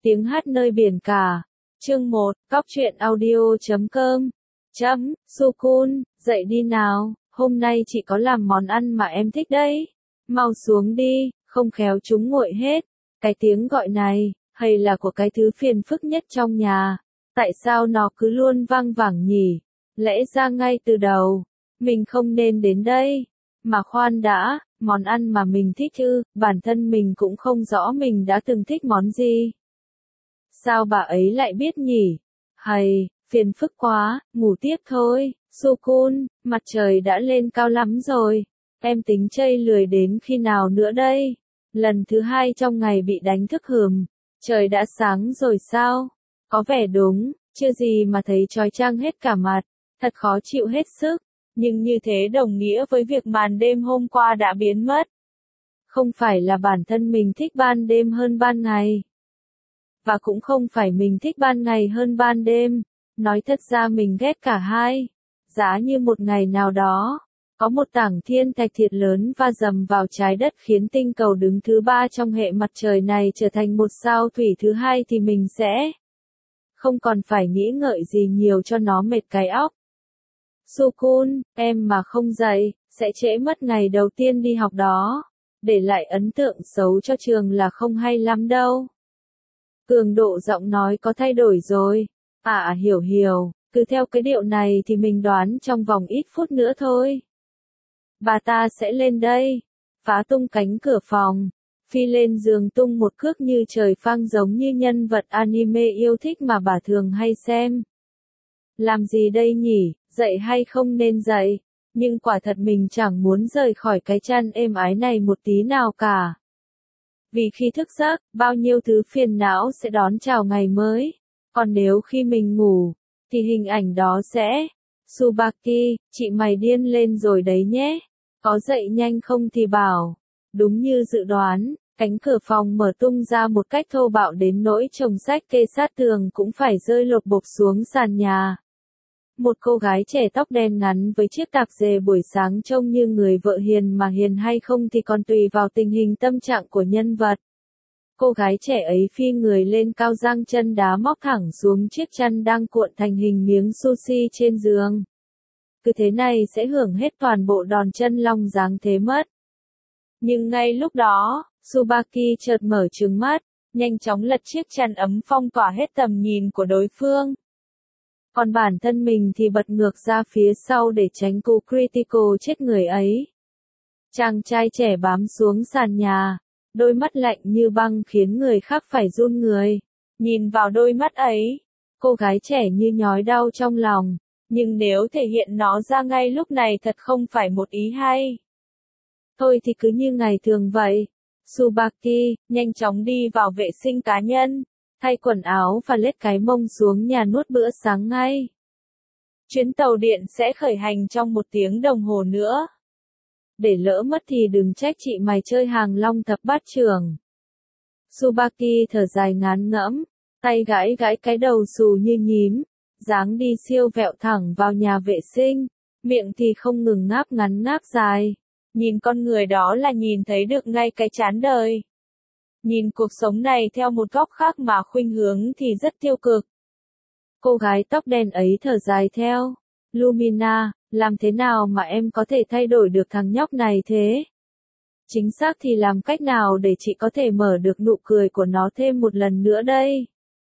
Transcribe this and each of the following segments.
Tiếng hát nơi biển cả. Chương 1, Cóc truyện audio.com. Sukun, dậy đi nào, hôm nay chị có làm món ăn mà em thích đấy. Mau xuống đi, không khéo chúng nguội hết. Cái tiếng gọi này, hay là của cái thứ phiền phức nhất trong nhà. Tại sao nó cứ luôn vang vẳng nhỉ? Lẽ ra ngay từ đầu, mình không nên đến đây. Mà khoan đã, món ăn mà mình thích ư, bản thân mình cũng không rõ mình đã từng thích món gì. Sao bà ấy lại biết nhỉ? Hay, phiền phức quá, ngủ tiếp thôi. Sukun, mặt trời đã lên cao lắm rồi. Em tính chơi lười đến khi nào nữa đây? Lần thứ 2 trong ngày bị đánh thức hừm. Trời đã sáng rồi sao? Có vẻ đúng, chưa gì mà thấy chói chang hết cả mặt. Thật khó chịu hết sức. Nhưng như thế đồng nghĩa với việc màn đêm hôm qua đã biến mất. Không phải là bản thân mình thích ban đêm hơn ban ngày. Và cũng không phải mình thích ban ngày hơn ban đêm. Nói thật ra mình ghét cả hai. Giá như một ngày nào đó, có một tảng thiên thạch thiệt lớn va dầm vào trái đất khiến tinh cầu đứng thứ 3 trong hệ mặt trời này trở thành một sao thủy thứ 2 thì mình sẽ không còn phải nghĩ ngợi gì nhiều cho nó mệt cái óc. Sukun, em mà không dậy, sẽ trễ mất ngày đầu tiên đi học đó. Để lại ấn tượng xấu cho trường là không hay lắm đâu. Cường độ giọng nói có thay đổi rồi. Hiểu, cứ theo cái điệu này thì mình đoán trong vòng ít phút nữa thôi. Bà ta sẽ lên đây, phá tung cánh cửa phòng, phi lên giường tung một cước như trời phang giống như nhân vật anime yêu thích mà bà thường hay xem. Làm gì đây nhỉ, dậy hay không nên dậy, nhưng quả thật mình chẳng muốn rời khỏi cái chăn êm ái này một tí nào cả. Vì khi thức giấc, bao nhiêu thứ phiền não sẽ đón chào ngày mới. Còn nếu khi mình ngủ, thì hình ảnh đó sẽ... Tsubaki, chị mày điên lên rồi đấy nhé. Có dậy nhanh không thì bảo. Đúng như dự đoán, cánh cửa phòng mở tung ra một cách thô bạo đến nỗi chồng sách kê sát tường cũng phải rơi lột bột xuống sàn nhà. Một cô gái trẻ tóc đen ngắn với chiếc tạp dề buổi sáng trông như người vợ hiền mà hiền hay không thì còn tùy vào tình hình tâm trạng của nhân vật. Cô gái trẻ ấy phi người lên cao giang chân đá móc thẳng xuống chiếc chăn đang cuộn thành hình miếng sushi trên giường. Cứ thế này sẽ hưởng hết toàn bộ đòn chân long dáng thế mất. Nhưng ngay lúc đó, Tsubaki chợt mở trừng mắt, nhanh chóng lật chiếc chăn ấm phong tỏa hết tầm nhìn của đối phương. Còn bản thân mình thì bật ngược ra phía sau để tránh cú critical chết người ấy. Chàng trai trẻ bám xuống sàn nhà, đôi mắt lạnh như băng khiến người khác phải run người. Nhìn vào đôi mắt ấy, cô gái trẻ như nhói đau trong lòng, nhưng nếu thể hiện nó ra ngay lúc này thật không phải một ý hay. Thôi thì cứ như ngày thường vậy. Tsubaki, nhanh chóng đi vào vệ sinh cá nhân, thay quần áo và lết cái mông xuống nhà nuốt bữa sáng ngay. Chuyến tàu điện sẽ khởi hành trong 1 tiếng đồng hồ nữa. Để lỡ mất thì đừng trách chị mày chơi hàng long thập bát trưởng. Tsubaki thở dài ngán ngẫm, tay gãi gãi cái đầu xù như nhím, dáng đi siêu vẹo thẳng vào nhà vệ sinh, miệng thì không ngừng ngáp ngắn ngáp dài. Nhìn con người đó là nhìn thấy được ngay cái chán đời. Nhìn cuộc sống này theo một góc khác mà khuynh hướng thì rất tiêu cực. Cô gái tóc đen ấy thở dài theo. Lumina, làm thế nào mà em có thể thay đổi được thằng nhóc này thế? Chính xác thì làm cách nào để chị có thể mở được nụ cười của nó thêm một lần nữa đây?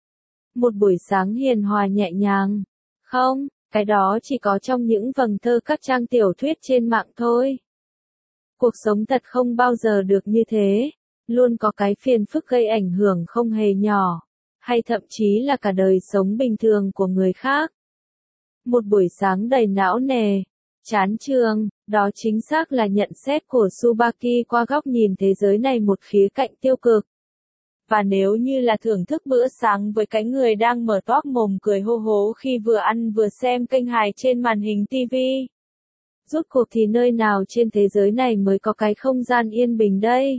Một buổi sáng hiền hòa nhẹ nhàng. Không, cái đó chỉ có trong những vầng thơ các trang tiểu thuyết trên mạng thôi. Cuộc sống thật không bao giờ được như thế. Luôn có cái phiền phức gây ảnh hưởng không hề nhỏ. Hay thậm chí là cả đời sống bình thường của người khác. Một buổi sáng đầy não nề, chán chường, đó chính xác là nhận xét của Tsubaki qua góc nhìn thế giới này một khía cạnh tiêu cực. Và nếu như là thưởng thức bữa sáng với cái người đang mở toác mồm cười hô hố khi vừa ăn vừa xem kênh hài trên màn hình TV. Rốt cuộc thì nơi nào trên thế giới này mới có cái không gian yên bình đây?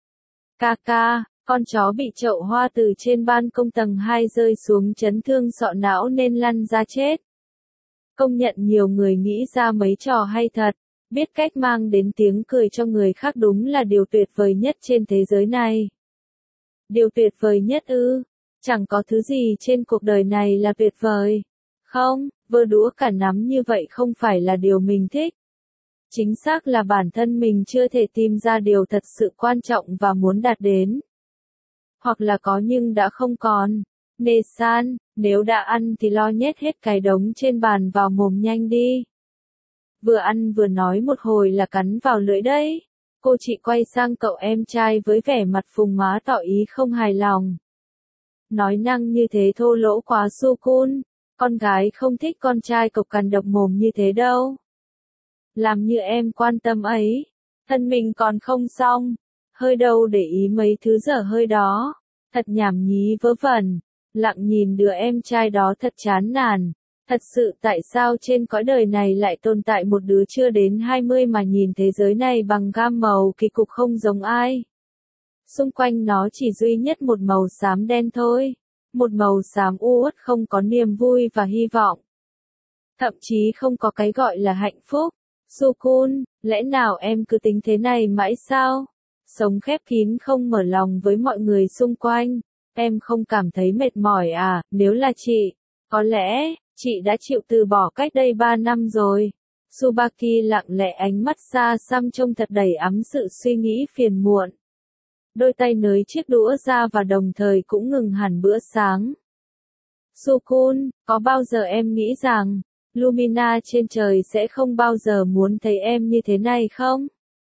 Kaka, con chó bị chậu hoa từ trên ban công tầng 2 rơi xuống chấn thương sọ não nên lăn ra chết. Công nhận nhiều người nghĩ ra mấy trò hay thật, biết cách mang đến tiếng cười cho người khác đúng là điều tuyệt vời nhất trên thế giới này. Điều tuyệt vời nhất ư? Chẳng có thứ gì trên cuộc đời này là tuyệt vời. Không, vơ đũa cả nắm như vậy không phải là điều mình thích. Chính xác là bản thân mình chưa thể tìm ra điều thật sự quan trọng và muốn đạt đến. Hoặc là có nhưng đã không còn. Nê san, nếu đã ăn thì lo nhét hết cái đống trên bàn vào mồm nhanh đi. Vừa ăn vừa nói một hồi là cắn vào lưỡi đấy. Cô chị quay sang cậu em trai với vẻ mặt phùng má tỏ ý không hài lòng. Nói năng như thế thô lỗ quá Sukun, con gái không thích con trai cộc cằn độc mồm như thế đâu. Làm như em quan tâm ấy, thân mình còn không xong, hơi đâu để ý mấy thứ dở hơi đó, thật nhảm nhí vớ vẩn, lặng nhìn đứa em trai đó thật chán nản. Thật sự tại sao trên cõi đời này lại tồn tại một đứa chưa đến 20 mà nhìn thế giới này bằng gam màu kỳ cục không giống ai. Xung quanh nó chỉ duy nhất một màu xám đen thôi. Một màu xám u uất không có niềm vui và hy vọng. Thậm chí không có cái gọi là hạnh phúc. Sukun, lẽ nào em cứ tính thế này mãi sao? Sống khép kín không mở lòng với mọi người xung quanh. Em không cảm thấy mệt mỏi à? Nếu là chị, có lẽ chị đã chịu từ bỏ cách đây 3 năm rồi. Tsubaki lặng lẽ ánh mắt xa xăm trông thật đầy ắm sự suy nghĩ phiền muộn. Đôi tay nới chiếc đũa ra và đồng thời cũng ngừng hẳn bữa sáng. Sukun, có bao giờ em nghĩ rằng, Lumina trên trời sẽ không bao giờ muốn thấy em như thế này không?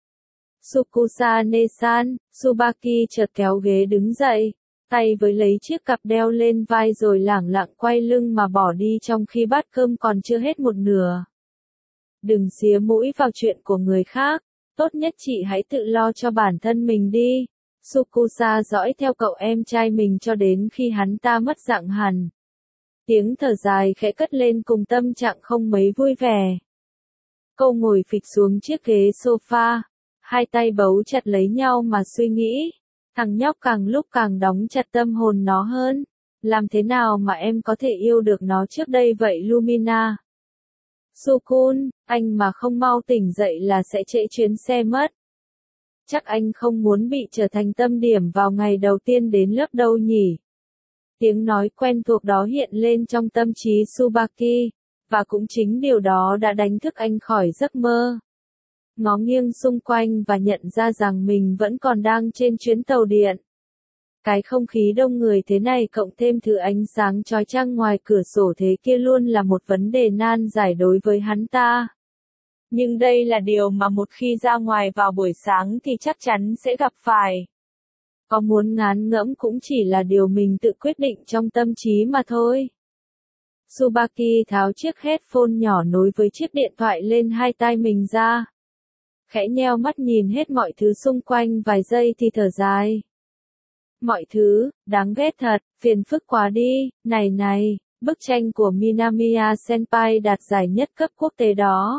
Sukusane-san, Tsubaki chợt kéo ghế đứng dậy, tay với lấy chiếc cặp đeo lên vai rồi lẳng lặng quay lưng mà bỏ đi trong khi bát cơm còn chưa hết một nửa. Đừng xía mũi vào chuyện của người khác, tốt nhất chị hãy tự lo cho bản thân mình đi. Sukusa dõi theo cậu em trai mình cho đến khi hắn ta mất dạng hẳn. Tiếng thở dài khẽ cất lên cùng tâm trạng không mấy vui vẻ. Cô ngồi phịch xuống chiếc ghế sofa, hai tay bấu chặt lấy nhau mà suy nghĩ. Thằng nhóc càng lúc càng đóng chặt tâm hồn nó hơn. Làm thế nào mà em có thể yêu được nó trước đây vậy Lumina? Sukun, anh mà không mau tỉnh dậy là sẽ trễ chuyến xe mất. Chắc anh không muốn bị trở thành tâm điểm vào ngày đầu tiên đến lớp đâu nhỉ? Tiếng nói quen thuộc đó hiện lên trong tâm trí Tsubaki, và cũng chính điều đó đã đánh thức anh khỏi giấc mơ. Ngó nghiêng xung quanh và nhận ra rằng mình vẫn còn đang trên chuyến tàu điện. Cái không khí đông người thế này cộng thêm thứ ánh sáng chói chang ngoài cửa sổ thế kia luôn là một vấn đề nan giải đối với hắn ta. Nhưng đây là điều mà một khi ra ngoài vào buổi sáng thì chắc chắn sẽ gặp phải. Có muốn ngán ngẫm cũng chỉ là điều mình tự quyết định trong tâm trí mà thôi. Tsubaki tháo chiếc headphone nhỏ nối với chiếc điện thoại lên hai tai mình ra. Khẽ nheo mắt nhìn hết mọi thứ xung quanh vài giây thì thở dài. Mọi thứ, đáng ghét thật, phiền phức quá đi, này, bức tranh của Minamiya Senpai đạt giải nhất cấp quốc tế đó.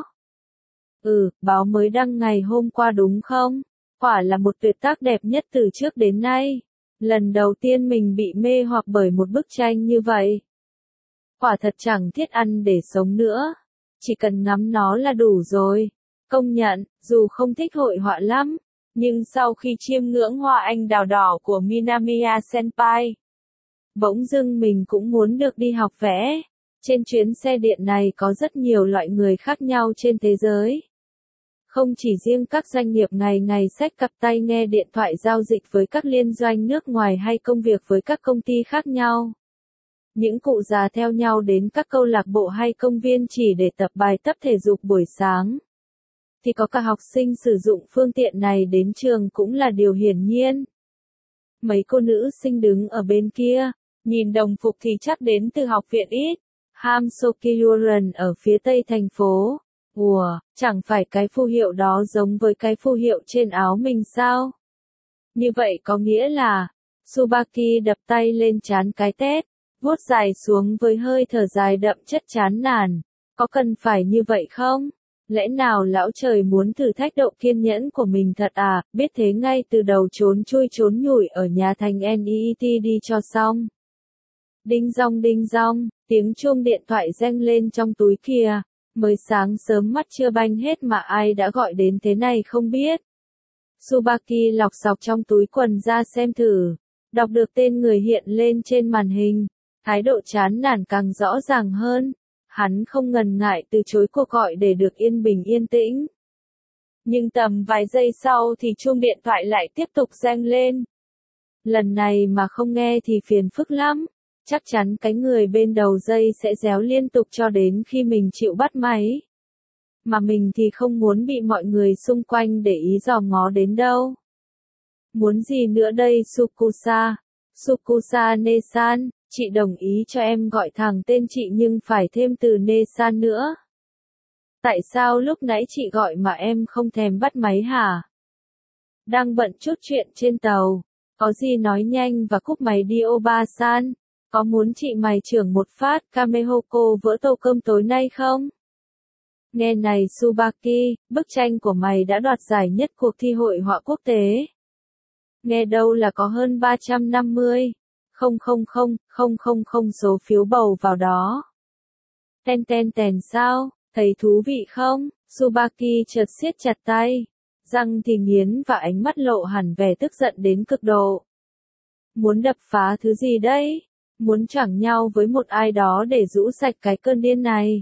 Báo mới đăng ngày hôm qua đúng không? Quả là một tuyệt tác đẹp nhất từ trước đến nay. Lần đầu tiên mình bị mê hoặc bởi một bức tranh như vậy. Quả thật chẳng thiết ăn để sống nữa. Chỉ cần ngắm nó là đủ rồi. Công nhận, dù không thích hội họa lắm, nhưng sau khi chiêm ngưỡng hoa anh đào đỏ của Minamiya Senpai, bỗng dưng mình cũng muốn được đi học vẽ. Trên chuyến xe điện này có rất nhiều loại người khác nhau trên thế giới. Không chỉ riêng các doanh nghiệp ngày ngày xách cặp tay nghe điện thoại giao dịch với các liên doanh nước ngoài hay công việc với các công ty khác nhau. Những cụ già theo nhau đến các câu lạc bộ hay công viên chỉ để tập bài tập thể dục buổi sáng. Thì có cả học sinh sử dụng phương tiện này đến trường cũng là điều hiển nhiên. Mấy cô nữ sinh đứng ở bên kia, nhìn đồng phục thì chắc đến từ học viện ít. Hamsokyuren ở phía tây thành phố. Chẳng phải cái phù hiệu đó giống với cái phù hiệu trên áo mình sao? Như vậy có nghĩa là, Tsubaki đập tay lên trán cái tét, vuốt dài xuống với hơi thở dài đậm chất chán nản. Có cần phải như vậy không? Lẽ nào lão trời muốn thử thách độ kiên nhẫn của mình thật à? Biết thế ngay từ đầu trốn chui trốn nhủi ở nhà thành NEET đi cho xong. Đinh dong, tiếng chuông điện thoại reng lên trong túi kìa. Mới sáng sớm mắt chưa banh hết mà ai đã gọi đến thế này không biết. Tsubaki lọc sọc trong túi quần ra xem thử. Đọc được tên người hiện lên trên màn hình, thái độ chán nản càng rõ ràng hơn. Hắn không ngần ngại từ chối cuộc gọi để được yên bình yên tĩnh. Nhưng tầm vài giây sau thì chuông điện thoại lại tiếp tục reng lên. Lần này mà không nghe thì phiền phức lắm. Chắc chắn cái người bên đầu dây sẽ réo liên tục cho đến khi mình chịu bắt máy. Mà mình thì không muốn bị mọi người xung quanh để ý dòm ngó đến đâu. Muốn gì nữa đây Sukusa? Sukusa Ne-san, chị đồng ý cho em gọi thẳng tên chị nhưng phải thêm từ Ne-san nữa. Tại sao lúc nãy chị gọi mà em không thèm bắt máy hả? Đang bận chút chuyện trên tàu. Có gì nói nhanh và cúp máy đi Oba-san. Có muốn chị mày trưởng một phát Kamehoko vỡ tô cơm tối nay không? Nghe này Tsubaki, bức tranh của mày đã đoạt giải nhất cuộc thi hội họa quốc tế. Nghe đâu là có hơn 350,000 số phiếu bầu vào đó. Tèn sao, thấy thú vị không? Tsubaki chợt siết chặt tay, răng thì nghiến và ánh mắt lộ hẳn vẻ tức giận đến cực độ. Muốn đập phá thứ gì đấy? Muốn choảng nhau với một ai đó để rũ sạch cái cơn điên này.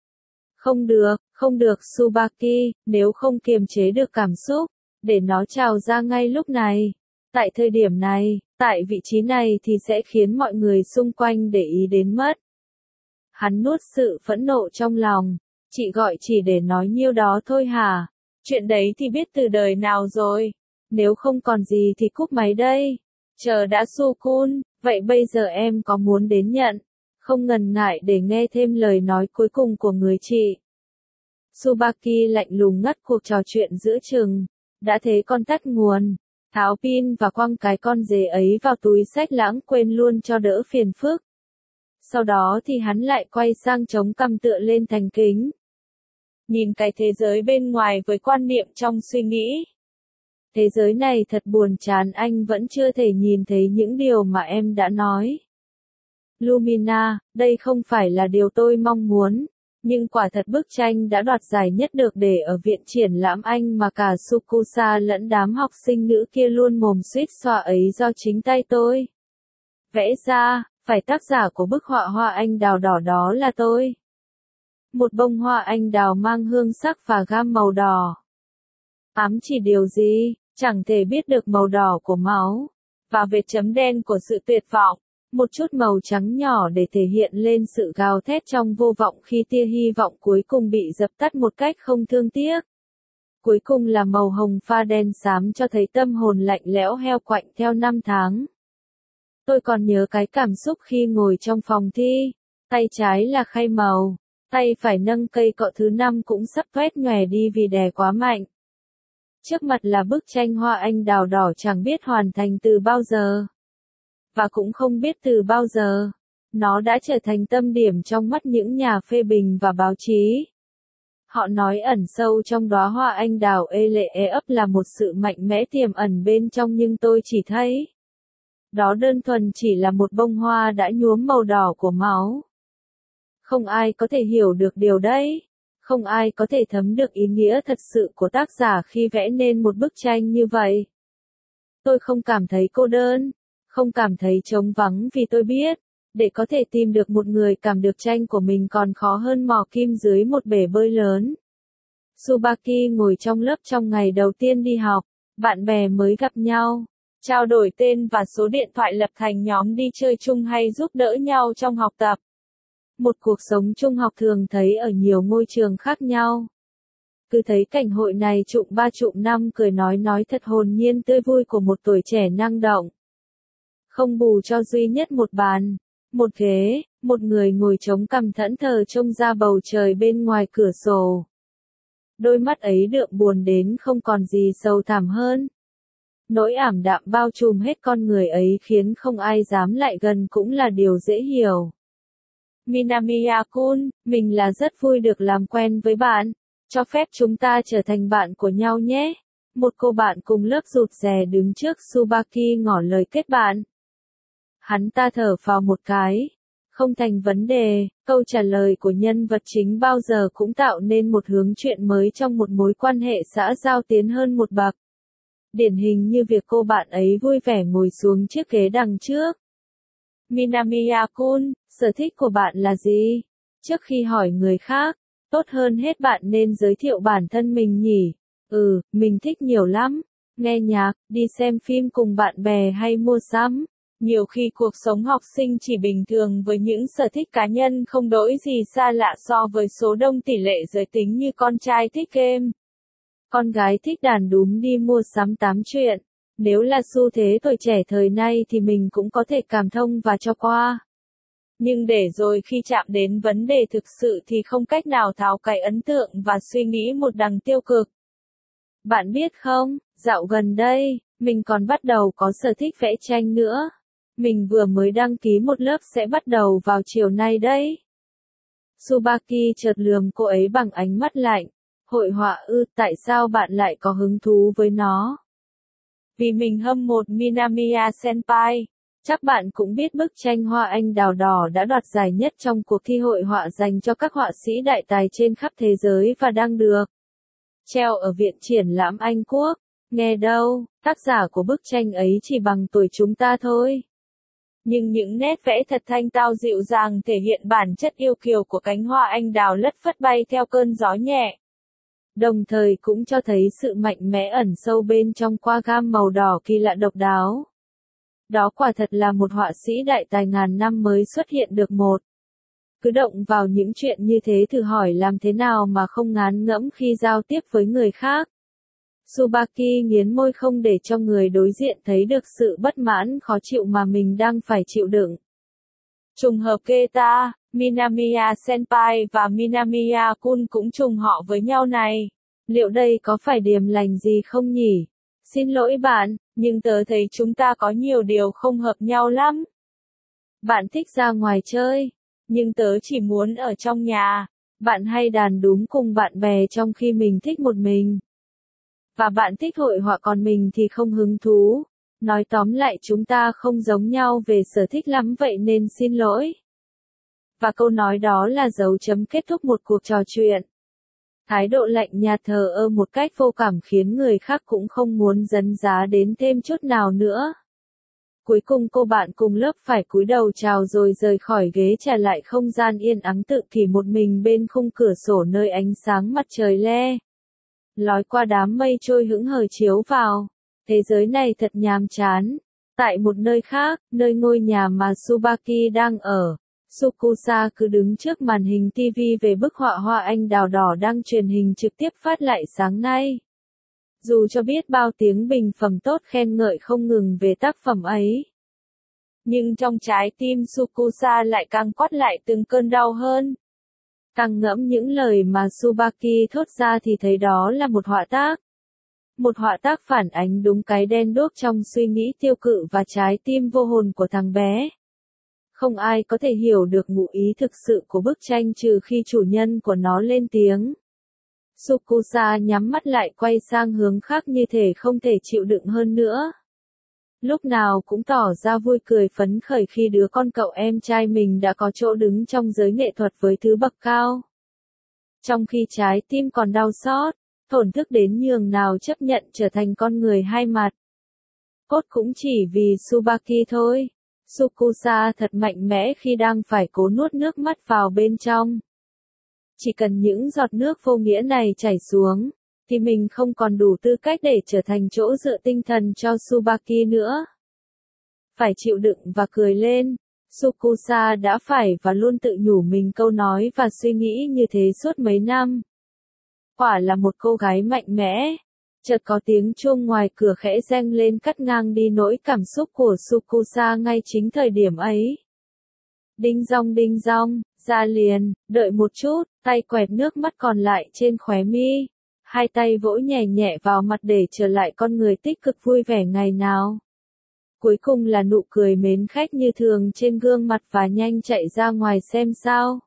Không được Tsubaki, nếu không kiềm chế được cảm xúc, để nó trào ra ngay lúc này. Tại thời điểm này, tại vị trí này thì sẽ khiến mọi người xung quanh để ý đến mất. Hắn nuốt sự phẫn nộ trong lòng. Chị gọi chỉ để nói nhiêu đó thôi hả? Chuyện đấy thì biết từ đời nào rồi. Nếu không còn gì thì cúp máy đây. Chờ đã Sukun, vậy bây giờ em có muốn đến nhận? Không ngần ngại để nghe thêm lời nói cuối cùng của người chị. Tsubaki lạnh lùng ngắt cuộc trò chuyện giữa chừng. Đã thế con tắt nguồn, tháo pin và quăng cái con dế ấy vào túi xách lãng quên luôn cho đỡ phiền phức. Sau đó thì hắn lại quay sang chống cằm tựa lên thành kính. Nhìn cái thế giới bên ngoài với quan niệm trong suy nghĩ. Thế giới này thật buồn chán, anh vẫn chưa thể nhìn thấy những điều mà em đã nói. Lumina, đây không phải là điều tôi mong muốn, nhưng quả thật bức tranh đã đoạt giải nhất được để ở viện triển lãm Anh mà cả Sukusa lẫn đám học sinh nữ kia luôn mồm suýt xoa ấy do chính tay tôi vẽ ra, phải tác giả của bức họa hoa anh đào đỏ đó là tôi. Một bông hoa anh đào mang hương sắc và gam màu đỏ. Ám chỉ điều gì? Chẳng thể biết được màu đỏ của máu, và vệt chấm đen của sự tuyệt vọng. Một chút màu trắng nhỏ để thể hiện lên sự gào thét trong vô vọng khi tia hy vọng cuối cùng bị dập tắt một cách không thương tiếc. Cuối cùng là màu hồng pha đen xám cho thấy tâm hồn lạnh lẽo heo quạnh theo năm tháng. Tôi còn nhớ cái cảm xúc khi ngồi trong phòng thi, tay trái là khay màu, tay phải nâng cây cọ thứ 5 cũng sắp tuét nhòe đi vì đè quá mạnh. Trước mặt là bức tranh hoa anh đào đỏ chẳng biết hoàn thành từ bao giờ. Và cũng không biết từ bao giờ, nó đã trở thành tâm điểm trong mắt những nhà phê bình và báo chí. Họ nói ẩn sâu trong đóa hoa anh đào ê lệ ê ấp là một sự mạnh mẽ tiềm ẩn bên trong, nhưng tôi chỉ thấy đó đơn thuần chỉ là một bông hoa đã nhuốm màu đỏ của máu. Không ai có thể hiểu được điều đấy. Không ai có thể thấm được ý nghĩa thật sự của tác giả khi vẽ nên một bức tranh như vậy. Tôi không cảm thấy cô đơn, không cảm thấy trống vắng vì tôi biết, để có thể tìm được một người cảm được tranh của mình còn khó hơn mò kim dưới một bể bơi lớn. Tsubaki ngồi trong lớp trong ngày đầu tiên đi học, bạn bè mới gặp nhau, trao đổi tên và số điện thoại, lập thành nhóm đi chơi chung hay giúp đỡ nhau trong học tập. Một cuộc sống trung học thường thấy ở nhiều ngôi trường khác nhau. Cứ thấy cảnh hội này trụm 3 trụm 5 cười nói thật hồn nhiên tươi vui của một tuổi trẻ năng động. Không bù cho duy nhất một bàn, một ghế, một người ngồi chống cằm thẫn thờ trông ra bầu trời bên ngoài cửa sổ. Đôi mắt ấy đượm buồn đến không còn gì sâu thẳm hơn. Nỗi ảm đạm bao trùm hết con người ấy khiến không ai dám lại gần cũng là điều dễ hiểu. Minamiya-kun, mình là rất vui được làm quen với bạn. Cho phép chúng ta trở thành bạn của nhau nhé. Một cô bạn cùng lớp rụt rè đứng trước Tsubaki ngỏ lời kết bạn. Hắn ta thở phào một cái. Không thành vấn đề, câu trả lời của nhân vật chính bao giờ cũng tạo nên một hướng chuyện mới trong một mối quan hệ xã giao tiến hơn một bậc. Điển hình như việc cô bạn ấy vui vẻ ngồi xuống chiếc ghế đằng trước. Minamiya-kun, sở thích của bạn là gì? Trước khi hỏi người khác, tốt hơn hết bạn nên giới thiệu bản thân mình nhỉ. Mình thích nhiều lắm. Nghe nhạc, đi xem phim cùng bạn bè hay mua sắm. Nhiều khi cuộc sống học sinh chỉ bình thường với những sở thích cá nhân không đổi gì xa lạ so với số đông tỷ lệ giới tính như con trai thích game. Con gái thích đàn đúm đi mua sắm tám chuyện. Nếu là xu thế tuổi trẻ thời nay thì mình cũng có thể cảm thông và cho qua. Nhưng để rồi khi chạm đến vấn đề thực sự thì không cách nào tháo cái ấn tượng và suy nghĩ một đằng tiêu cực. Bạn biết không, dạo gần đây, mình còn bắt đầu có sở thích vẽ tranh nữa. Mình vừa mới đăng ký một lớp sẽ bắt đầu vào chiều nay đấy. Tsubaki chợt lườm cô ấy bằng ánh mắt lạnh. Hội họa ư, tại sao bạn lại có hứng thú với nó? Vì mình hâm mộ Minamiya Senpai. Chắc bạn cũng biết bức tranh Hoa Anh Đào Đỏ đã đoạt giải nhất trong cuộc thi hội họa dành cho các họa sĩ đại tài trên khắp thế giới và đang được treo ở Viện Triển lãm Anh Quốc. Nghe đâu, tác giả của bức tranh ấy chỉ bằng tuổi chúng ta thôi. Nhưng những nét vẽ thật thanh tao dịu dàng thể hiện bản chất yêu kiều của cánh hoa anh đào lất phất bay theo cơn gió nhẹ. Đồng thời cũng cho thấy sự mạnh mẽ ẩn sâu bên trong qua gam màu đỏ kỳ lạ độc đáo. Đó quả thật là một họa sĩ đại tài ngàn năm mới xuất hiện được một. Cứ động vào những chuyện như thế thử hỏi làm thế nào mà không ngán ngẫm khi giao tiếp với người khác. Tsubaki nghiến môi không để cho người đối diện thấy được sự bất mãn khó chịu mà mình đang phải chịu đựng. Trùng hợp Keta, Minamiya Senpai và Minamiya-kun cũng trùng họ với nhau này. Liệu đây có phải điềm lành gì không nhỉ? Xin lỗi bạn, nhưng tớ thấy chúng ta có nhiều điều không hợp nhau lắm. Bạn thích ra ngoài chơi, nhưng tớ chỉ muốn ở trong nhà. Bạn hay đàn đúm cùng bạn bè trong khi mình thích một mình. Và bạn thích hội họa còn mình thì không hứng thú. Nói tóm lại chúng ta không giống nhau về sở thích lắm vậy nên xin lỗi. Và câu nói đó là dấu chấm kết thúc một cuộc trò chuyện. Thái độ lạnh nhạt thờ ơ một cách vô cảm khiến người khác cũng không muốn dấn giá đến thêm chút nào nữa. Cuối cùng cô bạn cùng lớp phải cúi đầu chào rồi rời khỏi ghế trả lại không gian yên ắng tự kỷ một mình bên khung cửa sổ nơi ánh sáng mặt trời le lói qua đám mây trôi hững hờ chiếu vào. Thế giới này thật nhàm chán. Tại một nơi khác, nơi ngôi nhà mà Tsubaki đang ở, Sukusa cứ đứng trước màn hình TV về bức họa Hoa Anh Đào Đỏ đang truyền hình trực tiếp phát lại sáng nay. Dù cho biết bao tiếng bình phẩm tốt khen ngợi không ngừng về tác phẩm ấy, nhưng trong trái tim Sukusa lại càng quắt lại từng cơn đau hơn. Càng ngẫm những lời mà Tsubaki thốt ra thì thấy đó là một họa tác. Một họa tác phản ánh đúng cái đen đuốc trong suy nghĩ tiêu cự và trái tim vô hồn của thằng bé. Không ai có thể hiểu được ngụ ý thực sự của bức tranh trừ khi chủ nhân của nó lên tiếng. Sukusa nhắm mắt lại quay sang hướng khác như thể không thể chịu đựng hơn nữa. Lúc nào cũng tỏ ra vui cười phấn khởi khi đứa con cậu em trai mình đã có chỗ đứng trong giới nghệ thuật với thứ bậc cao. Trong khi trái tim còn đau xót, thổn thức đến nhường nào chấp nhận trở thành con người hai mặt. Cốt cũng chỉ vì Tsubaki thôi. Sukusa thật mạnh mẽ khi đang phải cố nuốt nước mắt vào bên trong. Chỉ cần những giọt nước vô nghĩa này chảy xuống, thì mình không còn đủ tư cách để trở thành chỗ dựa tinh thần cho Tsubaki nữa. Phải chịu đựng và cười lên. Sukusa đã phải và luôn tự nhủ mình câu nói và suy nghĩ như thế suốt mấy năm. Quả là một cô gái mạnh mẽ. Chợt có tiếng chuông ngoài cửa khẽ reng lên cắt ngang đi nỗi cảm xúc của Sukusa ngay chính thời điểm ấy. Đinh dong, ra liền, đợi một chút, tay quẹt nước mắt còn lại trên khóe mi. Hai tay vỗ nhẹ nhẹ vào mặt để trở lại con người tích cực vui vẻ ngày nào. Cuối cùng là nụ cười mến khách như thường trên gương mặt và nhanh chạy ra ngoài xem sao.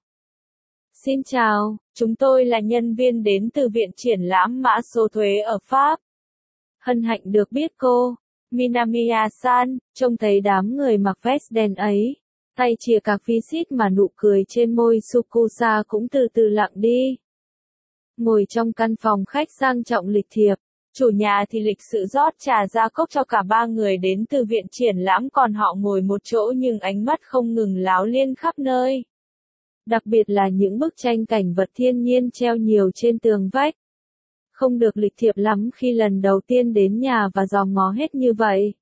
Xin chào, chúng tôi là nhân viên đến từ Viện Triển lãm mã số thuế ở Pháp. Hân hạnh được biết cô, Minamiya-san, trông thấy đám người mặc vest đen ấy, tay chìa cạc visit mà nụ cười trên môi Sukusa cũng từ từ lặng đi. Ngồi trong căn phòng khách sang trọng lịch thiệp, Chủ nhà thì lịch sự rót trà ra cốc cho cả ba người đến từ viện triển lãm, còn họ ngồi một chỗ nhưng ánh mắt không ngừng láo liên khắp nơi. Đặc biệt là những bức tranh cảnh vật thiên nhiên treo nhiều trên tường vách. Không được lịch thiệp lắm khi lần đầu tiên đến nhà và dòm ngó hết như vậy.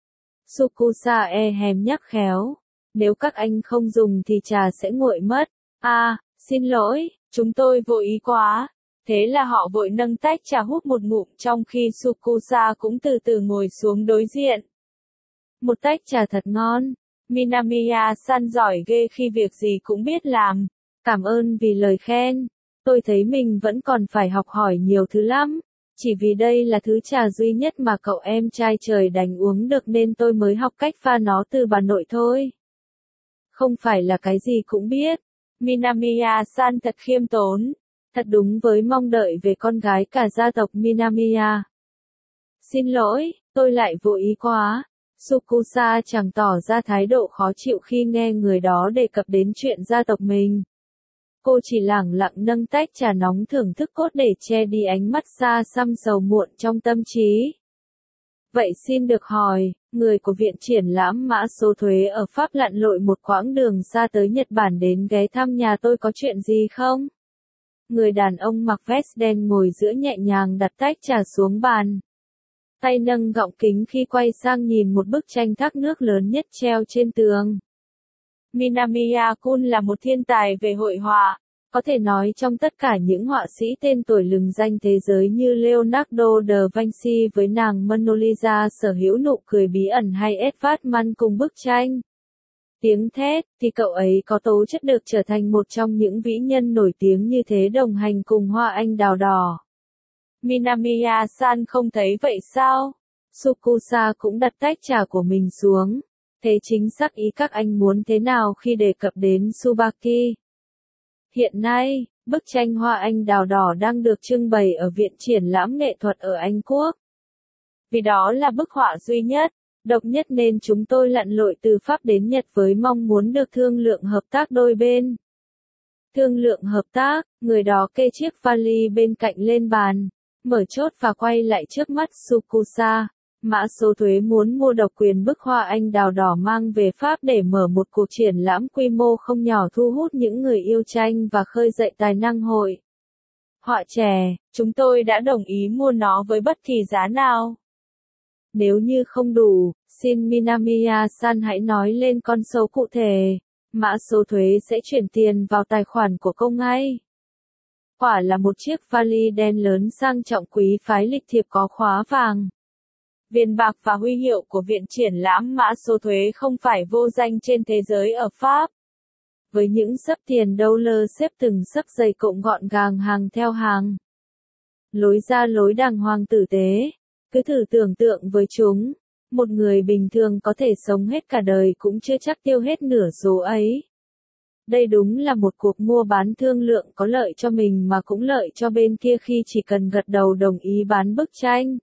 Sukusa hèm nhắc khéo. Nếu các anh không dùng thì trà sẽ nguội mất. À, xin lỗi, chúng tôi vội ý quá. Thế là họ vội nâng tách trà hút một ngụm trong khi Sukusa cũng từ từ ngồi xuống đối diện. Một tách trà thật ngon. Minamiya-san giỏi ghê khi việc gì cũng biết làm. Cảm ơn vì lời khen. Tôi thấy mình vẫn còn phải học hỏi nhiều thứ lắm. Chỉ vì đây là thứ trà duy nhất mà cậu em trai trời đành uống được nên tôi mới học cách pha nó từ bà nội thôi. Không phải là cái gì cũng biết. Minamiya-san thật khiêm tốn. Thật đúng với mong đợi về con gái cả gia tộc Minamiya. Xin lỗi, tôi lại vô ý quá. Sukusa chẳng tỏ ra thái độ khó chịu khi nghe người đó đề cập đến chuyện gia tộc mình. Cô chỉ lẳng lặng nâng tách trà nóng thưởng thức cốt để che đi ánh mắt xa xăm sầu muộn trong tâm trí. Vậy xin được hỏi, người của viện triển lãm mã số thuế ở Pháp lặn lội một quãng đường xa tới Nhật Bản đến ghé thăm nhà tôi có chuyện gì không? Người đàn ông mặc vest đen ngồi giữa nhẹ nhàng đặt tách trà xuống bàn. Tay nâng gọng kính khi quay sang nhìn một bức tranh thác nước lớn nhất treo trên tường. Minamiya-kun là một thiên tài về hội họa. Có thể nói trong tất cả những họa sĩ tên tuổi lừng danh thế giới như Leonardo da Vinci với nàng Mona Lisa sở hữu nụ cười bí ẩn hay Edvard Munch cùng bức tranh Tiếng Thét, thì cậu ấy có tố chất được trở thành một trong những vĩ nhân nổi tiếng như thế đồng hành cùng hoa anh đào đỏ. Minamiya-san không thấy vậy sao? Sukusa cũng đặt tách trà của mình xuống. Thế chính xác ý các anh muốn thế nào khi đề cập đến Tsubaki? Hiện nay, bức tranh hoa anh đào đỏ đang được trưng bày ở Viện Triển lãm Nghệ thuật ở Anh Quốc. Vì đó là bức họa duy nhất, độc nhất nên chúng tôi lặn lội từ Pháp đến Nhật với mong muốn được thương lượng hợp tác đôi bên. Thương lượng hợp tác, người đó kê chiếc vali bên cạnh lên bàn, mở chốt và quay lại trước mắt Sukusa. Mã số thuế muốn mua độc quyền bức hoa anh đào đỏ mang về Pháp để mở một cuộc triển lãm quy mô không nhỏ thu hút những người yêu tranh và khơi dậy tài năng hội họa trẻ. Chúng tôi đã đồng ý mua nó với bất kỳ giá nào. Nếu như không đủ, xin Minamiya-san hãy nói lên con số cụ thể. Mã số thuế sẽ chuyển tiền vào tài khoản của cô ngay. Quả là một chiếc vali đen lớn sang trọng quý phái lịch thiệp có khóa vàng. Viền bạc và huy hiệu của Viện Triển lãm mã số thuế không phải vô danh trên thế giới ở Pháp. Với những xấp tiền đô la xếp từng xấp dày cộm gọn gàng hàng theo hàng. Lối ra lối đàng hoàng tử tế. Cứ thử tưởng tượng với chúng. Một người bình thường có thể sống hết cả đời cũng chưa chắc tiêu hết nửa số ấy. Đây đúng là một cuộc mua bán thương lượng có lợi cho mình mà cũng lợi cho bên kia khi chỉ cần gật đầu đồng ý bán bức tranh.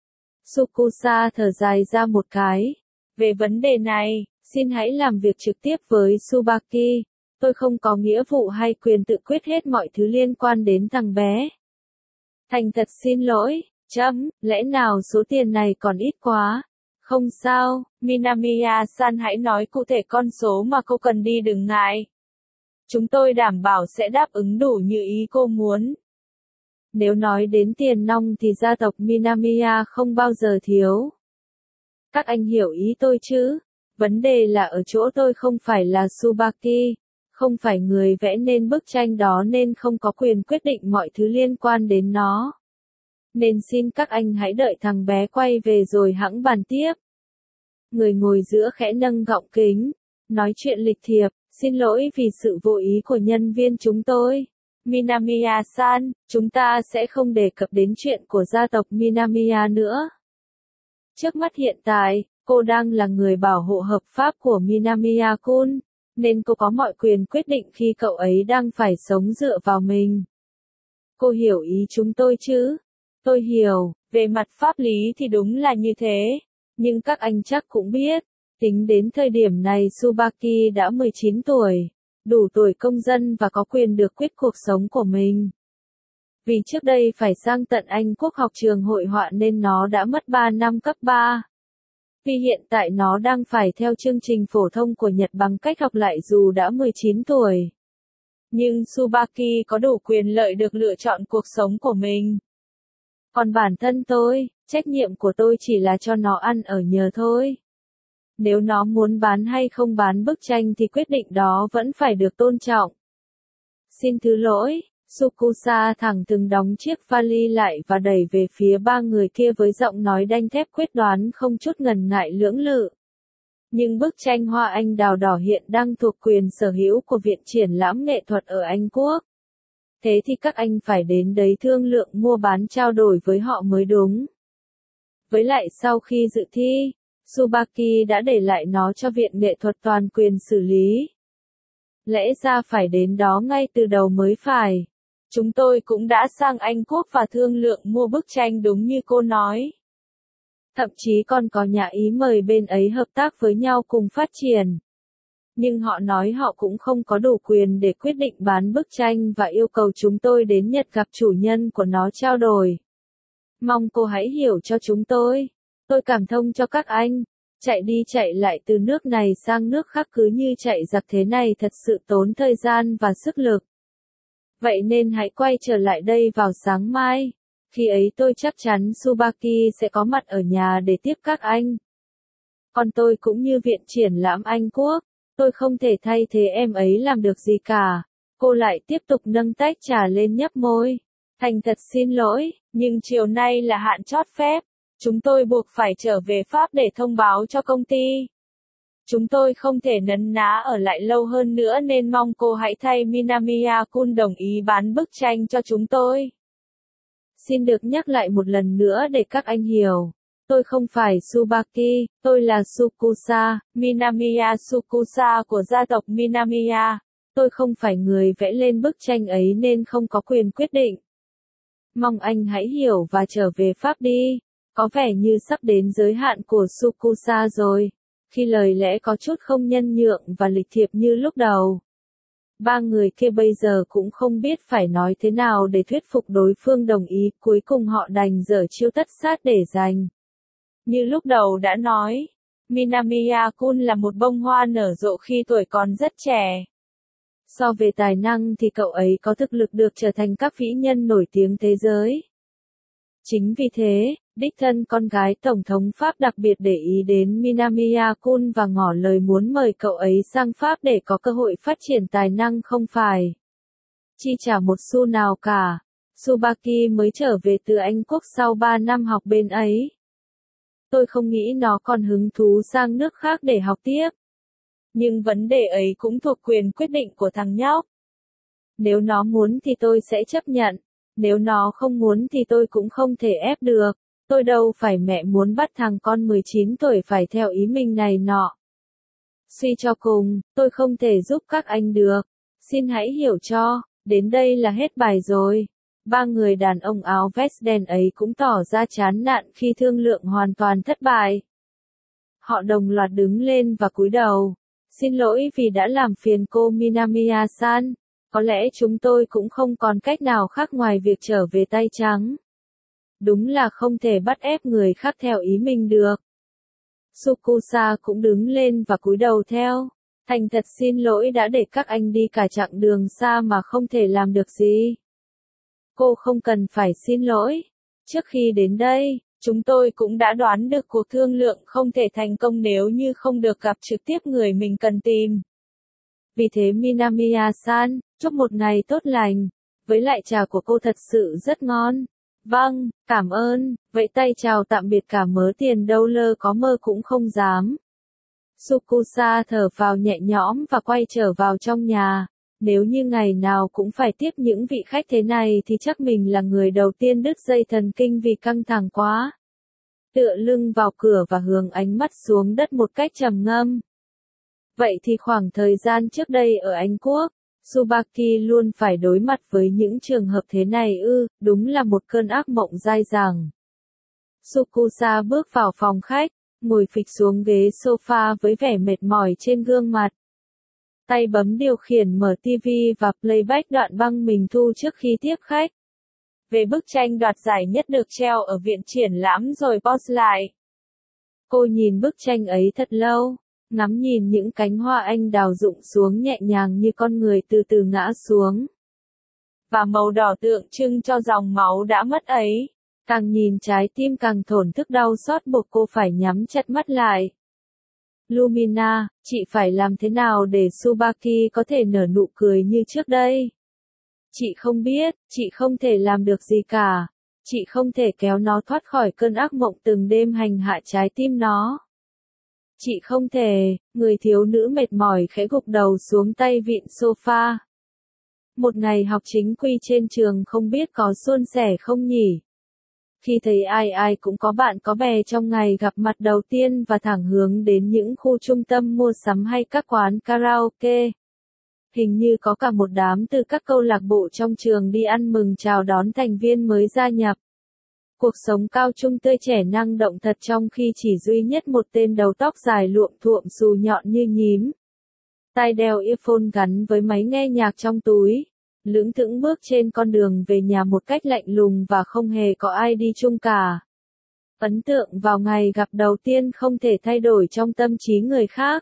Sukusa thở dài ra một cái. Về vấn đề này, xin hãy làm việc trực tiếp với Tsubaki. Tôi không có nghĩa vụ hay quyền tự quyết hết mọi thứ liên quan đến thằng bé. Thành thật xin lỗi, lẽ nào số tiền này còn ít quá? Không sao, Minamiya-san hãy nói cụ thể con số mà cô cần đi đừng ngại. Chúng tôi đảm bảo sẽ đáp ứng đủ như ý cô muốn. Nếu nói đến tiền nong thì gia tộc Minamiya không bao giờ thiếu. Các anh hiểu ý tôi chứ? Vấn đề là ở chỗ tôi không phải là Tsubaki, không phải người vẽ nên bức tranh đó nên không có quyền quyết định mọi thứ liên quan đến nó. Nên xin các anh hãy đợi thằng bé quay về rồi hẵng bàn tiếp. Người ngồi giữa khẽ nâng gọng kính, nói chuyện lịch thiệp, xin lỗi vì sự vô ý của nhân viên chúng tôi. Minamiya-san, chúng ta sẽ không đề cập đến chuyện của gia tộc Minamiya nữa. Trước mắt hiện tại, cô đang là người bảo hộ hợp pháp của Minamiya-kun, nên cô có mọi quyền quyết định khi cậu ấy đang phải sống dựa vào mình. Cô hiểu ý chúng tôi chứ? Tôi hiểu, về mặt pháp lý thì đúng là như thế, nhưng các anh chắc cũng biết, tính đến thời điểm này Tsubaki đã 19 tuổi. Đủ tuổi công dân và có quyền được quyết cuộc sống của mình. Vì trước đây phải sang tận Anh Quốc học trường hội họa nên nó đã mất 3 năm cấp 3. Vì hiện tại nó đang phải theo chương trình phổ thông của Nhật bằng cách học lại dù đã 19 tuổi. Nhưng Tsubaki có đủ quyền lợi được lựa chọn cuộc sống của mình. Còn bản thân tôi, trách nhiệm của tôi chỉ là cho nó ăn ở nhờ thôi. Nếu nó muốn bán hay không bán bức tranh thì quyết định đó vẫn phải được tôn trọng. Xin thứ lỗi, Sukusa thẳng thừng đóng chiếc vali lại và đẩy về phía ba người kia với giọng nói đanh thép quyết đoán không chút ngần ngại lưỡng lự. Nhưng bức tranh hoa anh đào đỏ hiện đang thuộc quyền sở hữu của Viện Triển lãm Nghệ thuật ở Anh Quốc. Thế thì các anh phải đến đấy thương lượng mua bán trao đổi với họ mới đúng. Với lại sau khi dự thi, Tsubaki đã để lại nó cho Viện Nghệ thuật toàn quyền xử lý. Lẽ ra phải đến đó ngay từ đầu mới phải. Chúng tôi cũng đã sang Anh Quốc và thương lượng mua bức tranh đúng như cô nói. Thậm chí còn có nhà ý mời bên ấy hợp tác với nhau cùng phát triển. Nhưng họ nói họ cũng không có đủ quyền để quyết định bán bức tranh và yêu cầu chúng tôi đến Nhật gặp chủ nhân của nó trao đổi. Mong cô hãy hiểu cho chúng tôi. Tôi cảm thông cho các anh. Chạy đi chạy lại từ nước này sang nước khác cứ như chạy giặc thế này thật sự tốn thời gian và sức lực. Vậy nên hãy quay trở lại đây vào sáng mai. Khi ấy tôi chắc chắn Tsubaki sẽ có mặt ở nhà để tiếp các anh. Còn tôi cũng như Viện Triển lãm Anh Quốc, tôi không thể thay thế em ấy làm được gì cả. Cô lại tiếp tục nâng tách trà lên nhấp môi. Thành thật xin lỗi, nhưng chiều nay là hạn chót phép. Chúng tôi buộc phải trở về Pháp để thông báo cho công ty. Chúng tôi không thể nấn ná ở lại lâu hơn nữa nên mong cô hãy thay Minamiya-kun đồng ý bán bức tranh cho chúng tôi. Xin được nhắc lại một lần nữa để các anh hiểu. Tôi không phải Tsubaki, tôi là Sukusa, Minamiya Sukusa của gia tộc Minamiya. Tôi không phải người vẽ lên bức tranh ấy nên không có quyền quyết định. Mong anh hãy hiểu và trở về Pháp đi. Có vẻ như sắp đến giới hạn của Sukusa rồi. Khi lời lẽ có chút không nhân nhượng và lịch thiệp như lúc đầu. Ba người kia bây giờ cũng không biết phải nói thế nào để thuyết phục đối phương đồng ý, cuối cùng họ đành giở chiêu tất sát để giành. Như lúc đầu đã nói, Minamiya-kun là một bông hoa nở rộ khi tuổi còn rất trẻ. So về tài năng thì cậu ấy có thực lực được trở thành các vĩ nhân nổi tiếng thế giới. Chính vì thế, đích thân con gái Tổng thống Pháp đặc biệt để ý đến Minamiya-kun và ngỏ lời muốn mời cậu ấy sang Pháp để có cơ hội phát triển tài năng không phải chi trả một xu nào cả. Tsubaki mới trở về từ Anh Quốc sau 3 năm học bên ấy. Tôi không nghĩ nó còn hứng thú sang nước khác để học tiếp. Nhưng vấn đề ấy cũng thuộc quyền quyết định của thằng nhóc. Nếu nó muốn thì tôi sẽ chấp nhận. Nếu nó không muốn thì tôi cũng không thể ép được. Tôi đâu phải mẹ muốn bắt thằng con 19 tuổi phải theo ý mình này nọ. Suy cho cùng, tôi không thể giúp các anh được. Xin hãy hiểu cho, đến đây là hết bài rồi. Ba người đàn ông áo vest đen ấy cũng tỏ ra chán nản khi thương lượng hoàn toàn thất bại. Họ đồng loạt đứng lên và cúi đầu. Xin lỗi vì đã làm phiền cô Minamiya-san. Có lẽ chúng tôi cũng không còn cách nào khác ngoài việc trở về tay trắng. Đúng là không thể bắt ép người khác theo ý mình được. Sukusa cũng đứng lên và cúi đầu theo. Thành thật xin lỗi đã để các anh đi cả chặng đường xa mà không thể làm được gì. Cô không cần phải xin lỗi. Trước khi đến đây, chúng tôi cũng đã đoán được cuộc thương lượng không thể thành công nếu như không được gặp trực tiếp người mình cần tìm. Vì thế Minamiya-san, chúc một ngày tốt lành. Với lại trà của cô thật sự rất ngon. Vâng, cảm ơn, vậy tay chào tạm biệt cả mớ tiền đâu lơ có mơ cũng không dám. Sukusa thở vào nhẹ nhõm và quay trở vào trong nhà. Nếu như ngày nào cũng phải tiếp những vị khách thế này thì chắc mình là người đầu tiên đứt dây thần kinh vì căng thẳng quá. Tựa lưng vào cửa và hướng ánh mắt xuống đất một cách trầm ngâm. Vậy thì khoảng thời gian trước đây ở Anh Quốc, Tsubaki luôn phải đối mặt với những trường hợp thế này ư, đúng là một cơn ác mộng dai dẳng. Sukusa bước vào phòng khách, ngồi phịch xuống ghế sofa với vẻ mệt mỏi trên gương mặt. Tay bấm điều khiển mở TV và playback đoạn băng mình thu trước khi tiếp khách. về bức tranh đoạt giải nhất được treo ở viện triển lãm rồi post lại. Cô nhìn bức tranh ấy thật lâu, ngắm nhìn những cánh hoa anh đào rụng xuống nhẹ nhàng như con người từ từ ngã xuống. Và màu đỏ tượng trưng cho dòng máu đã mất ấy. Càng nhìn trái tim càng thổn thức đau xót buộc cô phải nhắm chặt mắt lại. Lumina, chị phải làm thế nào để Tsubaki có thể nở nụ cười như trước đây? Chị không biết, chị không thể làm được gì cả. Chị không thể kéo nó thoát khỏi cơn ác mộng từng đêm hành hạ trái tim nó. Chị không thể, người thiếu nữ mệt mỏi khẽ gục đầu xuống tay vịn sofa. Một ngày học chính quy trên trường không biết có suôn sẻ không nhỉ? Khi thấy ai ai cũng có bạn có bè trong ngày gặp mặt đầu tiên và thẳng hướng đến những khu trung tâm mua sắm hay các quán karaoke. Hình như có cả một đám từ các câu lạc bộ trong trường đi ăn mừng chào đón thành viên mới gia nhập. Cuộc sống cao trung tươi trẻ năng động thật trong khi chỉ duy nhất một tên đầu tóc dài luộm thuộm xù nhọn như nhím. Tai đeo earphone gắn với máy nghe nhạc trong túi. Lững thững bước trên con đường về nhà một cách lạnh lùng và không hề có ai đi chung cả. Ấn tượng vào ngày gặp đầu tiên không thể thay đổi trong tâm trí người khác.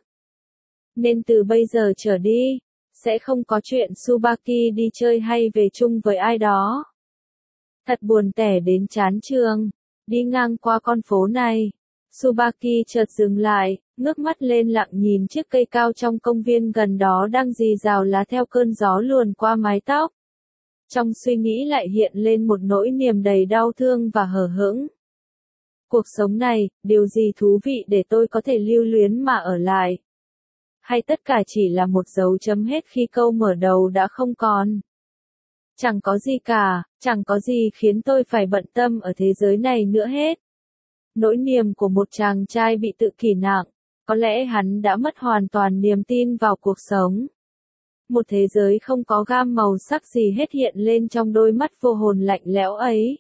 Nên từ bây giờ trở đi, sẽ không có chuyện Tsubaki đi chơi hay về chung với ai đó. Thật buồn tẻ đến chán trường. Đi ngang qua con phố này, Tsubaki chợt dừng lại, ngước mắt lên lặng nhìn chiếc cây cao trong công viên gần đó đang rì rào lá theo cơn gió luồn qua mái tóc. Trong suy nghĩ lại hiện lên một nỗi niềm đầy đau thương và hờ hững. Cuộc sống này, điều gì thú vị để tôi có thể lưu luyến mà ở lại? Hay tất cả chỉ là một dấu chấm hết khi câu mở đầu đã không còn? Chẳng có gì cả, chẳng có gì khiến tôi phải bận tâm ở thế giới này nữa hết. Nỗi niềm của một chàng trai bị tự kỷ nặng, có lẽ hắn đã mất hoàn toàn niềm tin vào cuộc sống. Một thế giới không có gam màu sắc gì hết hiện lên trong đôi mắt vô hồn lạnh lẽo ấy.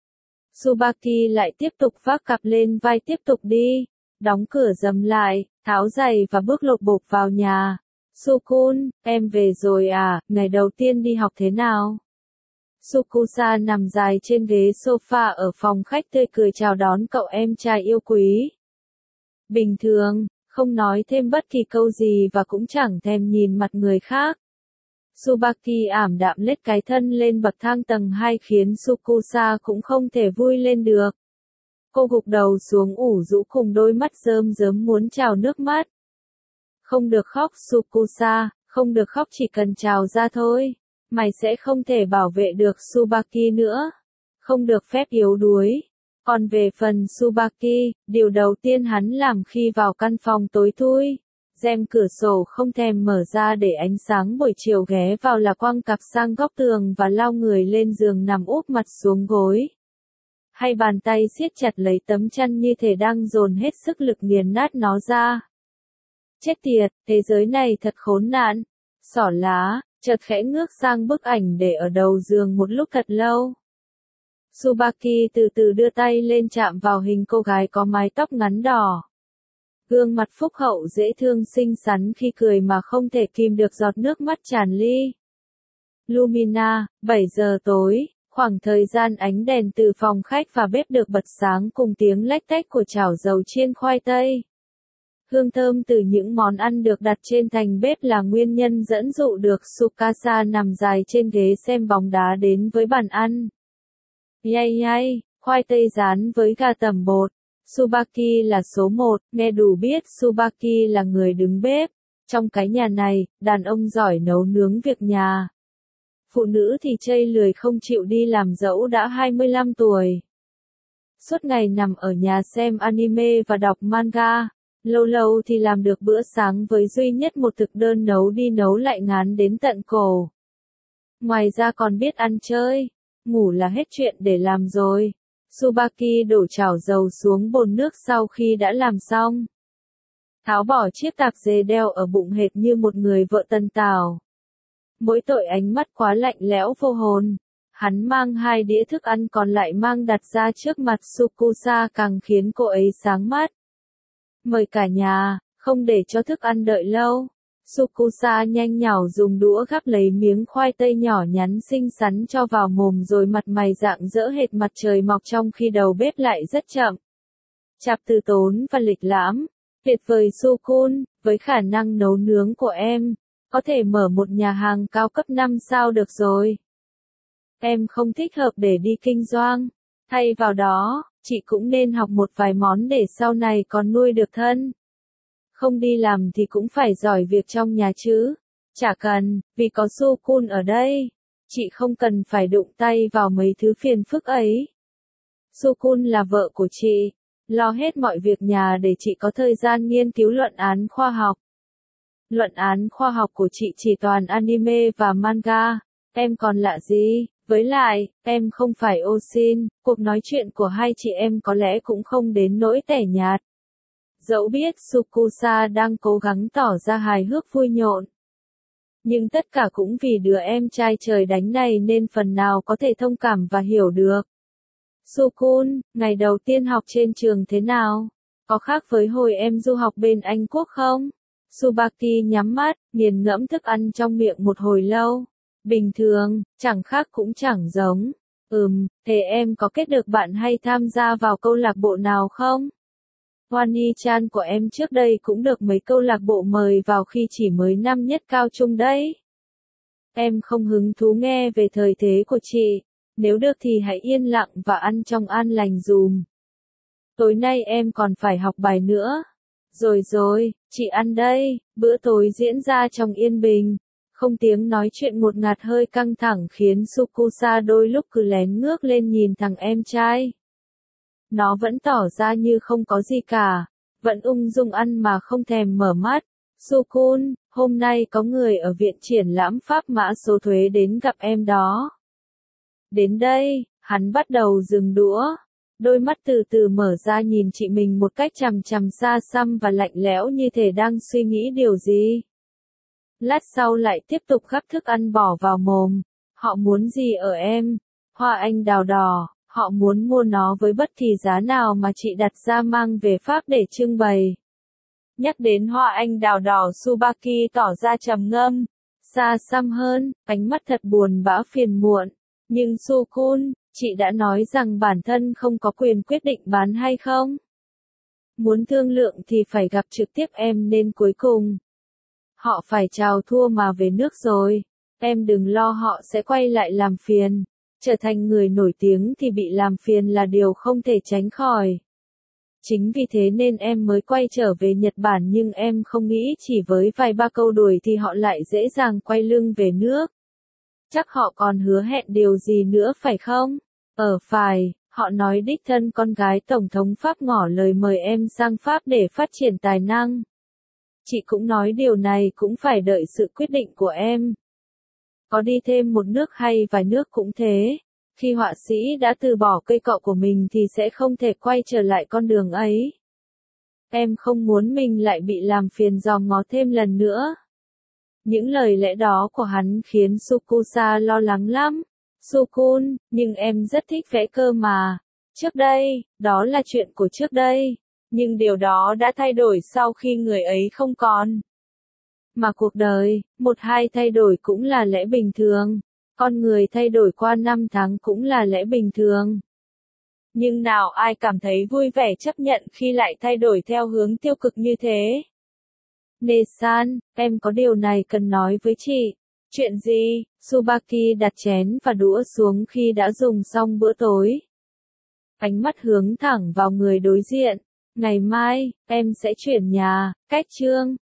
Tsubaki lại tiếp tục vác cặp lên vai tiếp tục đi, đóng cửa dầm lại, tháo giày và bước lộp bộp vào nhà. Sukun, em về rồi à, ngày đầu tiên đi học thế nào? Sukusa nằm dài trên ghế sofa ở phòng khách tươi cười chào đón cậu em trai yêu quý. Bình thường, không nói thêm bất kỳ câu gì và cũng chẳng thèm nhìn mặt người khác. Tsubaki ảm đạm lết cái thân lên bậc thang tầng 2 khiến Sukusa cũng không thể vui lên được. Cô gục đầu xuống ủ rũ cùng đôi mắt rơm rớm muốn trào nước mắt. Không được khóc Sukusa, không được khóc chỉ cần trào ra thôi. Mày sẽ không thể bảo vệ được Tsubaki nữa. Không được phép yếu đuối. Còn về phần Tsubaki, điều đầu tiên hắn làm khi vào căn phòng tối thui, rèm cửa sổ không thèm mở ra để ánh sáng buổi chiều ghé vào là quăng cặp sang góc tường và lao người lên giường nằm úp mặt xuống gối. Hay bàn tay siết chặt lấy tấm chăn như thể đang dồn hết sức lực nghiền nát nó ra. Chết tiệt, thế giới này thật khốn nạn. Xỏ lá, chợt khẽ ngước sang bức ảnh để ở đầu giường một lúc thật lâu. Tsubaki từ từ đưa tay lên chạm vào hình cô gái có mái tóc ngắn đỏ. Gương mặt phúc hậu dễ thương xinh xắn khi cười mà không thể kìm được giọt nước mắt tràn ly. Lumina, 7 giờ tối, khoảng thời gian ánh đèn từ phòng khách và bếp được bật sáng cùng tiếng lách tách của chảo dầu chiên khoai tây. Hương thơm từ những món ăn được đặt trên thành bếp là nguyên nhân dẫn dụ được Tsukasa nằm dài trên ghế xem bóng đá đến với bàn ăn. Yay yay, khoai tây rán với gà tẩm bột. Tsubaki là số 1, nghe đủ biết Tsubaki là người đứng bếp. Trong cái nhà này, đàn ông giỏi nấu nướng việc nhà. Phụ nữ thì chây lười không chịu đi làm dẫu đã 25 tuổi. Suốt ngày nằm ở nhà xem anime và đọc manga. Lâu lâu thì làm được bữa sáng với duy nhất một thực đơn nấu đi nấu lại ngán đến tận cổ. Ngoài ra còn biết ăn chơi, ngủ là hết chuyện để làm rồi. Tsubaki đổ chảo dầu xuống bồn nước sau khi đã làm xong. Tháo bỏ chiếc tạp dề đeo ở bụng hệt như một người vợ tân tảo. Mỗi tội ánh mắt quá lạnh lẽo vô hồn. Hắn mang 2 đĩa thức ăn còn lại mang đặt ra trước mặt Sukusa càng khiến cô ấy sáng mắt. Mời cả nhà, không để cho thức ăn đợi lâu. Sukusa nhanh nhảu dùng đũa gắp lấy miếng khoai tây nhỏ nhắn xinh xắn cho vào mồm rồi mặt mày rạng rỡ hệt mặt trời mọc trong khi đầu bếp lại rất chậm. Chạp từ tốn và lịch lãm. Tuyệt vời Sukun, với khả năng nấu nướng của em, có thể mở một nhà hàng cao cấp 5 sao được rồi. Em không thích hợp để đi kinh doanh. Thay vào đó, chị cũng nên học một vài món để sau này còn nuôi được thân. Không đi làm thì cũng phải giỏi việc trong nhà chứ. Chả cần, vì có Sukun ở đây. Chị không cần phải đụng tay vào mấy thứ phiền phức ấy. Sukun là vợ của chị. Lo hết mọi việc nhà để chị có thời gian nghiên cứu luận án khoa học. Luận án khoa học của chị chỉ toàn anime và manga. Em còn lạ gì? Với lại, em không phải Oshin, cuộc nói chuyện của hai chị em có lẽ cũng không đến nỗi tẻ nhạt. Dẫu biết Sukusa đang cố gắng tỏ ra hài hước vui nhộn. Nhưng tất cả cũng vì đứa em trai trời đánh này nên phần nào có thể thông cảm và hiểu được. Sukun, ngày đầu tiên học trên trường thế nào? Có khác với hồi em du học bên Anh Quốc không? Tsubaki nhắm mắt, nghiền ngẫm thức ăn trong miệng một hồi lâu. Bình thường, chẳng khác cũng chẳng giống. Thế em có kết được bạn hay tham gia vào câu lạc bộ nào không? Wani-chan của em trước đây cũng được mấy câu lạc bộ mời vào khi chỉ mới năm nhất cao trung đấy. Em không hứng thú nghe về thời thế của chị. Nếu được thì hãy yên lặng và ăn trong an lành dùm. Tối nay em còn phải học bài nữa. Rồi, chị ăn đây. Bữa tối diễn ra trong yên bình. Không tiếng nói chuyện ngột ngạt hơi căng thẳng khiến Sukusa đôi lúc cứ lén ngước lên nhìn thằng em trai. Nó vẫn tỏ ra như không có gì cả. Vẫn ung dung ăn mà không thèm mở mắt. Sukun, hôm nay có người ở viện triển lãm Pháp mã số thuế đến gặp em đó. Đến đây, hắn bắt đầu dừng đũa. Đôi mắt từ từ mở ra nhìn chị mình một cách chằm chằm xa xăm và lạnh lẽo như thể đang suy nghĩ điều gì. Lát sau lại tiếp tục gắp thức ăn bỏ vào mồm. Họ muốn gì ở em? Hoa anh đào đỏ. Họ muốn mua nó với bất kỳ giá nào mà chị đặt ra mang về Pháp để trưng bày. Nhắc đến hoa anh đào đỏ, Tsubaki tỏ ra trầm ngâm. Xa xăm hơn, ánh mắt thật buồn bã phiền muộn. Nhưng Sukun, chị đã nói rằng bản thân không có quyền quyết định bán hay không? Muốn thương lượng thì phải gặp trực tiếp em nên cuối cùng. Họ phải chào thua mà về nước rồi. Em đừng lo họ sẽ quay lại làm phiền. Trở thành người nổi tiếng thì bị làm phiền là điều không thể tránh khỏi. Chính vì thế nên em mới quay trở về Nhật Bản nhưng em không nghĩ chỉ với vài ba câu đuổi thì họ lại dễ dàng quay lưng về nước. Chắc họ còn hứa hẹn điều gì nữa phải không? Phải, họ nói đích thân con gái Tổng thống Pháp ngỏ lời mời em sang Pháp để phát triển tài năng. Chị cũng nói điều này cũng phải đợi sự quyết định của em. Có đi thêm một nước hay vài nước cũng thế. Khi họa sĩ đã từ bỏ cây cọ của mình thì sẽ không thể quay trở lại con đường ấy. Em không muốn mình lại bị làm phiền dòm ngó thêm lần nữa. Những lời lẽ đó của hắn khiến Sukusa lo lắng lắm. Sukun, nhưng em rất thích vẽ cơ mà. Trước đây, đó là chuyện của trước đây. Nhưng điều đó đã thay đổi sau khi người ấy không còn. Mà cuộc đời, một hai thay đổi cũng là lẽ bình thường. Con người thay đổi qua năm tháng cũng là lẽ bình thường. Nhưng nào ai cảm thấy vui vẻ chấp nhận khi lại thay đổi theo hướng tiêu cực như thế? Nesan, em có điều này cần nói với chị. Chuyện gì? Tsubaki đặt chén và đũa xuống khi đã dùng xong bữa tối. Ánh mắt hướng thẳng vào người đối diện. Ngày mai, em sẽ chuyển nhà, cách chương.